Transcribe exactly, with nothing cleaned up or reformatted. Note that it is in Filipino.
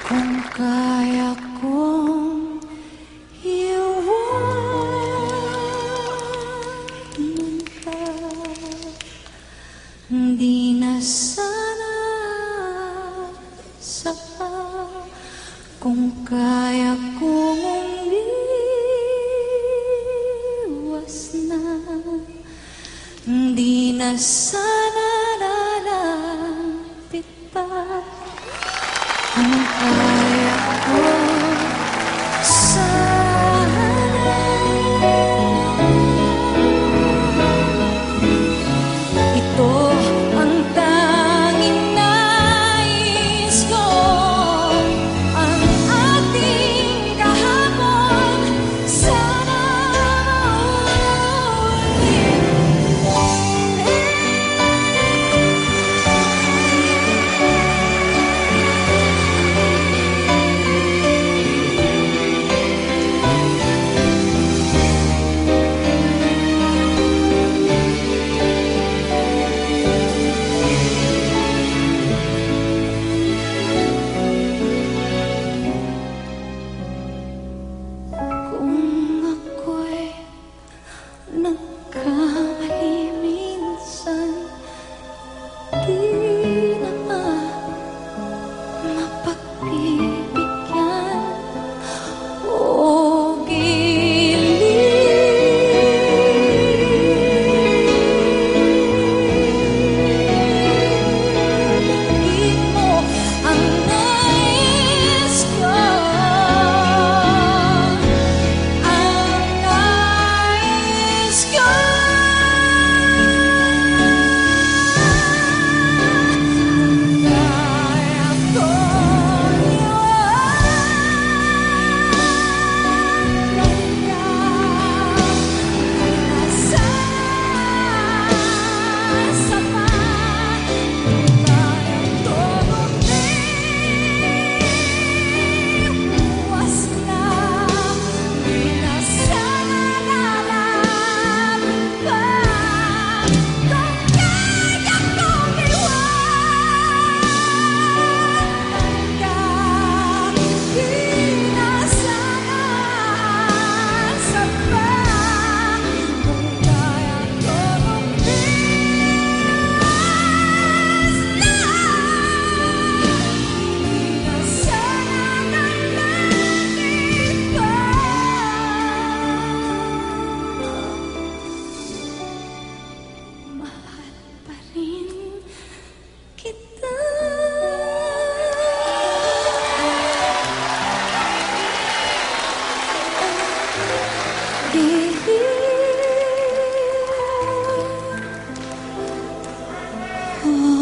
Kung kaya kong iwanan ka, di na sana saka. Kung kaya kong umiwas na, di na sana lalapit pa. Kung kaya ko sana, ito ang tanging nais ko. Ang ating kahapon sana maulit. Nagkamali minsan, di na mapagbibigyan o gilid mo ang nais ko. Oh